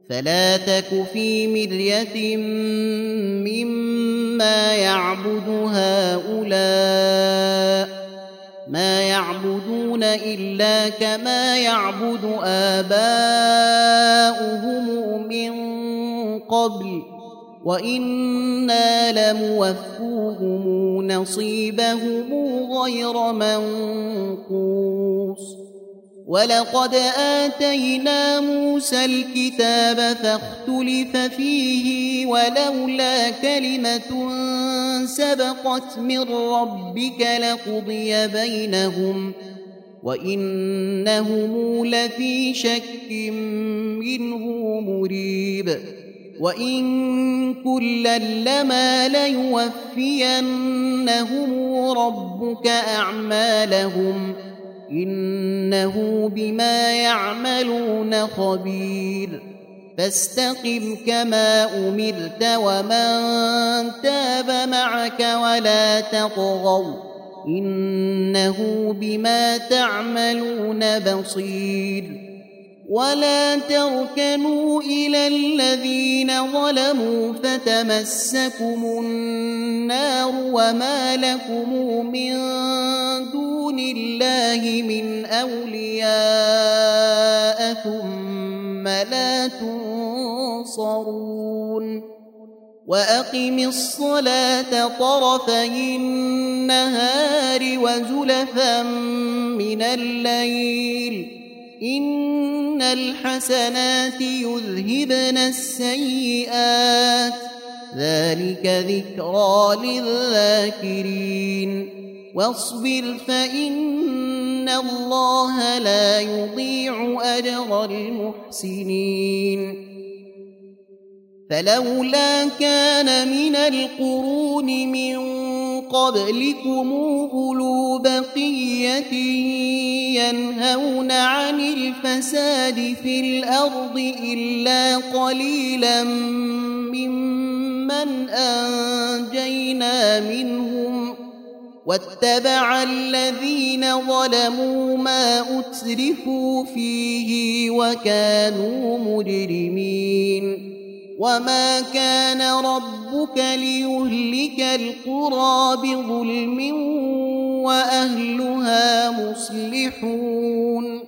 فلا تك في مرية مما يعبد هؤلاء، ما يعبدون إلا كما يعبد آباؤهم من قبل، وإنا لموفوهم نصيبهم غير منقوص. ولقد آتينا موسى الكتاب فاختلف فيه، ولولا كلمة سبقت من ربك لقضي بينهم وإنهم لفي شك منه مريب. وإن كلا لما ليوفينهم ربك أعمالهم إنه بما يعملون خبير. فاستقم كما أمرت ومن تاب معك ولا تطغوا إنه بما تعملون بصير. ولا تركنوا إلى الذين ظلموا فتمسكم النار وما لكم من دون الله من أولياء ثم لا تنصرون. وأقم الصلاة طرفي النهار وزلفا من الليل إن الحسنات يذهبن السيئات ذلك ذكرى للذاكرين. واصبر فإن الله لا يضيع أجر المحسنين. فلولا كان من القرون من قبلكم أولو بقية ينهون عن الفساد في الأرض إلا قليلا ممن أنجينا منهم واتبع الذين ظلموا ما أترفوا فيه وكانوا مجرمين. وما كان ربك ليهلك القرى بظلم وأهلها مصلحون.